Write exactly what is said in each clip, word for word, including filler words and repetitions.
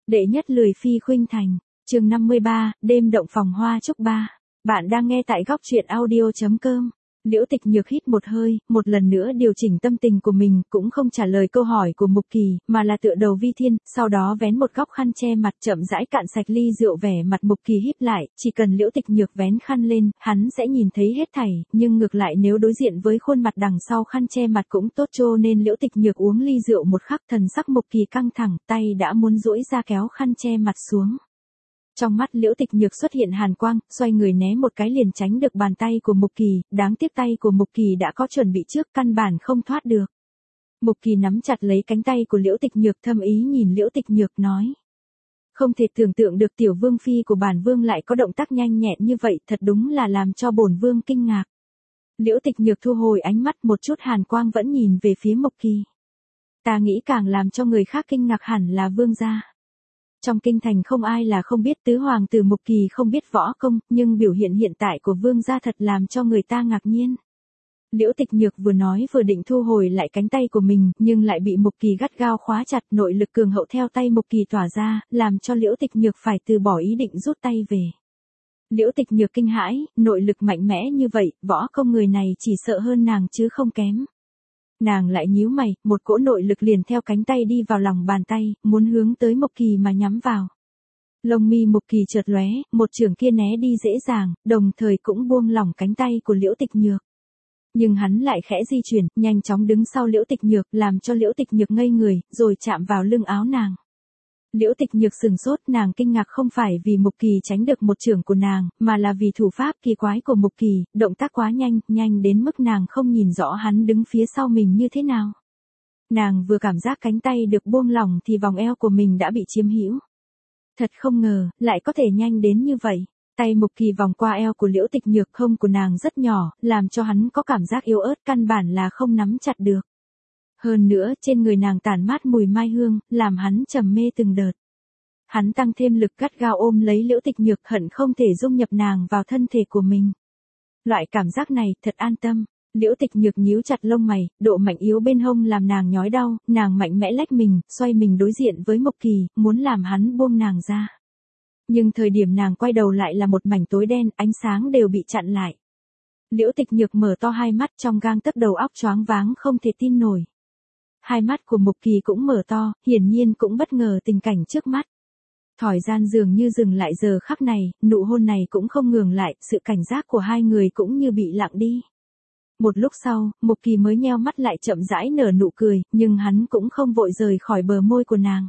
Đệ nhất lười phi khuynh thành, chương năm mươi ba, đêm động phòng hoa trúc ba. Bạn đang nghe tại góc truyện audio.com. Liễu Tịch Nhược hít một hơi, một lần nữa điều chỉnh tâm tình của mình, cũng không trả lời câu hỏi của Mục Kỳ, mà là tựa đầu Vi Thiên, sau đó vén một góc khăn che mặt chậm rãi cạn sạch ly rượu. Vẻ mặt Mục Kỳ híp lại, chỉ cần Liễu Tịch Nhược vén khăn lên, hắn sẽ nhìn thấy hết thảy, nhưng ngược lại nếu đối diện với khuôn mặt đằng sau khăn che mặt cũng tốt, cho nên Liễu Tịch Nhược uống ly rượu một khắc, thần sắc Mục Kỳ căng thẳng, tay đã muốn duỗi ra kéo khăn che mặt xuống. Trong mắt Liễu Tịch Nhược xuất hiện hàn quang, xoay người né một cái liền tránh được bàn tay của Mục Kỳ, đáng tiếc tay của Mục Kỳ đã có chuẩn bị trước, căn bản không thoát được. Mục Kỳ nắm chặt lấy cánh tay của Liễu Tịch Nhược, thâm ý nhìn Liễu Tịch Nhược nói: "Không thể tưởng tượng được tiểu vương phi của bản vương lại có động tác nhanh nhẹn như vậy, thật đúng là làm cho bổn vương kinh ngạc." Liễu Tịch Nhược thu hồi ánh mắt, một chút hàn quang vẫn nhìn về phía Mục Kỳ. "Ta nghĩ càng làm cho người khác kinh ngạc hẳn là vương gia. Trong kinh thành không ai là không biết tứ hoàng tử Mục Kỳ không biết võ công, nhưng biểu hiện hiện tại của vương gia thật làm cho người ta ngạc nhiên." Liễu Tịch Nhược vừa nói vừa định thu hồi lại cánh tay của mình, nhưng lại bị Mục Kỳ gắt gao khóa chặt, nội lực cường hậu theo tay Mục Kỳ tỏa ra, làm cho Liễu Tịch Nhược phải từ bỏ ý định rút tay về. Liễu Tịch Nhược kinh hãi, nội lực mạnh mẽ như vậy, võ công người này chỉ sợ hơn nàng chứ không kém. Nàng lại nhíu mày, một cỗ nội lực liền theo cánh tay đi vào lòng bàn tay, muốn hướng tới Mục Kỳ mà nhắm vào. Lông mi Mục Kỳ chợt lóe, một chưởng kia né đi dễ dàng, đồng thời cũng buông lỏng cánh tay của Liễu Tịch Nhược. Nhưng hắn lại khẽ di chuyển, nhanh chóng đứng sau Liễu Tịch Nhược, làm cho Liễu Tịch Nhược ngây người, rồi chạm vào lưng áo nàng. Liễu Tịch Nhược sừng sốt, nàng kinh ngạc không phải vì Mục Kỳ tránh được một chưởng của nàng, mà là vì thủ pháp kỳ quái của Mục Kỳ, động tác quá nhanh, nhanh đến mức nàng không nhìn rõ hắn đứng phía sau mình như thế nào. Nàng vừa cảm giác cánh tay được buông lỏng thì vòng eo của mình đã bị chiếm hữu. Thật không ngờ, lại có thể nhanh đến như vậy. Tay Mục Kỳ vòng qua eo của Liễu Tịch Nhược, hông của nàng rất nhỏ, làm cho hắn có cảm giác yếu ớt, căn bản là không nắm chặt được. Hơn nữa, trên người nàng tản mát mùi mai hương, làm hắn trầm mê từng đợt. Hắn tăng thêm lực gắt gao ôm lấy Liễu Tịch Nhược, hận không thể dung nhập nàng vào thân thể của mình. Loại cảm giác này, thật an tâm. Liễu Tịch Nhược nhíu chặt lông mày, độ mạnh yếu bên hông làm nàng nhói đau, nàng mạnh mẽ lách mình, xoay mình đối diện với Mục Kỳ, muốn làm hắn buông nàng ra. Nhưng thời điểm nàng quay đầu lại là một mảnh tối đen, ánh sáng đều bị chặn lại. Liễu Tịch Nhược mở to hai mắt, trong gang tấc đầu óc choáng váng không thể tin nổi. Hai mắt của Mục Kỳ cũng mở to, hiển nhiên cũng bất ngờ tình cảnh trước mắt. Thời gian dường như dừng lại giờ khắc này, nụ hôn này cũng không ngừng lại, sự cảnh giác của hai người cũng như bị lặng đi. Một lúc sau, Mục Kỳ mới nheo mắt lại chậm rãi nở nụ cười, nhưng hắn cũng không vội rời khỏi bờ môi của nàng,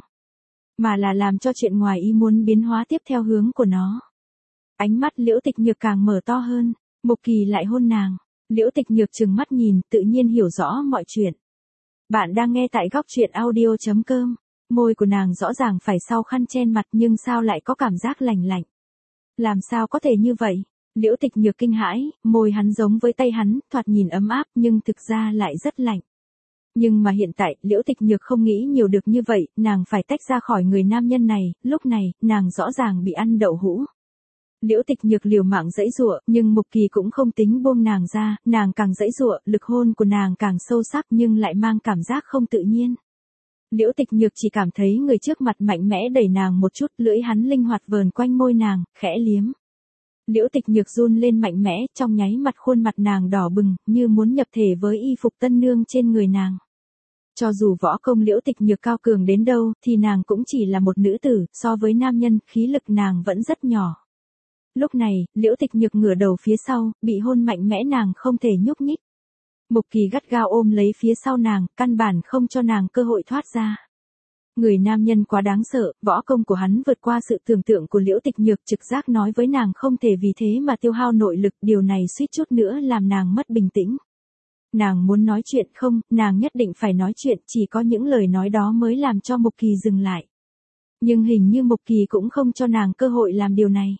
mà là làm cho chuyện ngoài ý muốn biến hóa tiếp theo hướng của nó. Ánh mắt Liễu Tịch Nhược càng mở to hơn, Mục Kỳ lại hôn nàng. Liễu Tịch Nhược trừng mắt nhìn, tự nhiên hiểu rõ mọi chuyện. Bạn đang nghe tại góc truyện audio.com. Môi của nàng rõ ràng phải sau khăn che mặt, nhưng sao lại có cảm giác lạnh lạnh? Làm sao có thể như vậy? Liễu Tịch Nhược kinh hãi, môi hắn giống với tay hắn, thoạt nhìn ấm áp nhưng thực ra lại rất lạnh. Nhưng mà hiện tại, Liễu Tịch Nhược không nghĩ nhiều được như vậy, nàng phải tách ra khỏi người nam nhân này, lúc này, nàng rõ ràng bị ăn đậu hũ. Liễu Tịch Nhược liều mạng giãy giụa, nhưng Mục Kỳ cũng không tính buông nàng ra, nàng càng giãy giụa, lực hôn của nàng càng sâu sắc nhưng lại mang cảm giác không tự nhiên. Liễu Tịch Nhược chỉ cảm thấy người trước mặt mạnh mẽ đẩy nàng một chút, lưỡi hắn linh hoạt vờn quanh môi nàng, khẽ liếm. Liễu Tịch Nhược run lên mạnh mẽ, trong nháy mặt khuôn mặt nàng đỏ bừng, như muốn nhập thể với y phục tân nương trên người nàng. Cho dù võ công Liễu Tịch Nhược cao cường đến đâu, thì nàng cũng chỉ là một nữ tử, so với nam nhân, khí lực nàng vẫn rất nhỏ. Lúc này, Liễu Tịch Nhược ngửa đầu phía sau, bị hôn mạnh mẽ nàng không thể nhúc nhích. Mục Kỳ gắt gao ôm lấy phía sau nàng, căn bản không cho nàng cơ hội thoát ra. Người nam nhân quá đáng sợ, võ công của hắn vượt qua sự tưởng tượng của Liễu Tịch Nhược, trực giác nói với nàng không thể vì thế mà tiêu hao nội lực, điều này suýt chút nữa làm nàng mất bình tĩnh. Nàng muốn nói chuyện không, nàng nhất định phải nói chuyện, chỉ có những lời nói đó mới làm cho Mục Kỳ dừng lại. Nhưng hình như Mục Kỳ cũng không cho nàng cơ hội làm điều này.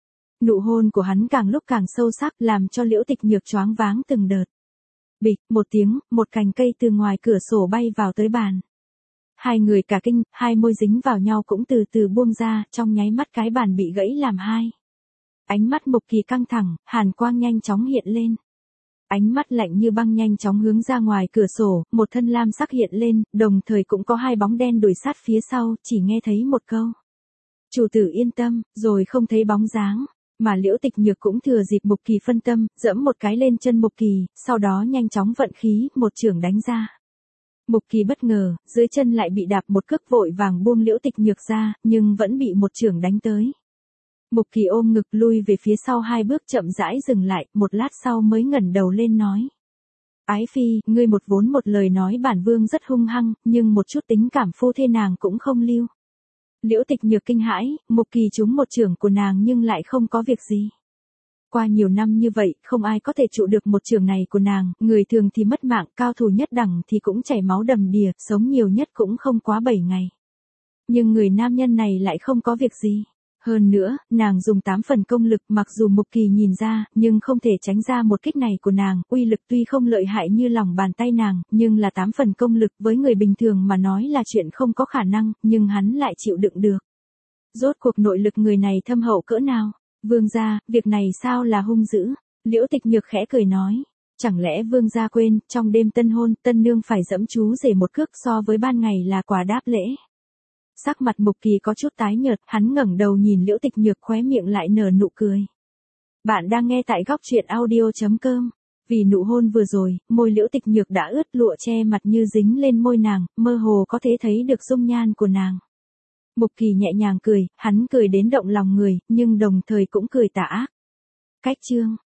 Nụ hôn của hắn càng lúc càng sâu sắc, làm cho Liễu Tịch Nhược choáng váng từng đợt. Bịch, một tiếng, một cành cây từ ngoài cửa sổ bay vào tới bàn. Hai người cả kinh, hai môi dính vào nhau cũng từ từ buông ra, trong nháy mắt cái bàn bị gãy làm hai. Ánh mắt Mục Kỳ căng thẳng, hàn quang nhanh chóng hiện lên. Ánh mắt lạnh như băng nhanh chóng hướng ra ngoài cửa sổ, một thân lam sắc hiện lên, đồng thời cũng có hai bóng đen đuổi sát phía sau, chỉ nghe thấy một câu. Chủ tử yên tâm, rồi không thấy bóng dáng. Mà Liễu Tịch Nhược cũng thừa dịp Mục Kỳ phân tâm, giẫm một cái lên chân Mục Kỳ, sau đó nhanh chóng vận khí, một chưởng đánh ra. Mục Kỳ bất ngờ, dưới chân lại bị đạp một cước, vội vàng buông Liễu Tịch Nhược ra, nhưng vẫn bị một chưởng đánh tới. Mục Kỳ ôm ngực lui về phía sau hai bước, chậm rãi dừng lại, một lát sau mới ngẩng đầu lên nói. Ái phi, ngươi một vốn một lời nói bản vương rất hung hăng, nhưng một chút tính cảm phu thê nàng cũng không lưu. Liễu Tịch Nhược kinh hãi, Mục Kỳ trúng một chưởng của nàng nhưng lại không có việc gì. Qua nhiều năm như vậy, không ai có thể trụ được một chưởng này của nàng, người thường thì mất mạng, cao thủ nhất đẳng thì cũng chảy máu đầm đìa, sống nhiều nhất cũng không quá bảy ngày. Nhưng người nam nhân này lại không có việc gì. Hơn nữa, nàng dùng tám phần công lực, mặc dù Mục Kỳ nhìn ra, nhưng không thể tránh ra một kích này của nàng, uy lực tuy không lợi hại như lòng bàn tay nàng, nhưng là tám phần công lực với người bình thường mà nói là chuyện không có khả năng, nhưng hắn lại chịu đựng được. Rốt cuộc nội lực người này thâm hậu cỡ nào? Vương gia, việc này sao là hung dữ? Liễu Tịch Nhược khẽ cười nói. Chẳng lẽ vương gia quên, trong đêm tân hôn, tân nương phải dẫm chú rể một cước so với ban ngày là quà đáp lễ. Sắc mặt Mục Kỳ có chút tái nhợt, hắn ngẩng đầu nhìn Liễu Tịch Nhược, khóe miệng lại nở nụ cười. Bạn đang nghe tại góc truyện audio chấm com. Vì nụ hôn vừa rồi, môi Liễu Tịch Nhược đã ướt, lụa che mặt như dính lên môi nàng, mơ hồ có thể thấy được dung nhan của nàng. Mục Kỳ nhẹ nhàng cười, hắn cười đến động lòng người, nhưng đồng thời cũng cười tà ác. Cách chương